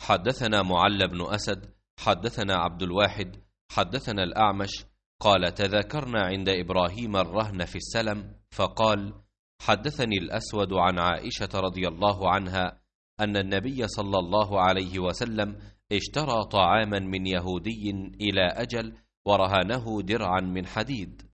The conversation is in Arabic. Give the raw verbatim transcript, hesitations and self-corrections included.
حدثنا معل بن أسد حدثنا عبد الواحد حدثنا الأعمش قال تذاكرنا عند إبراهيم الرهن في السلم، فقال حدثني الأسود عن عائشة رضي الله عنها أن النبي صلى الله عليه وسلم اشترى طعاما من يهودي إلى أجل ورهنه درعا من حديد،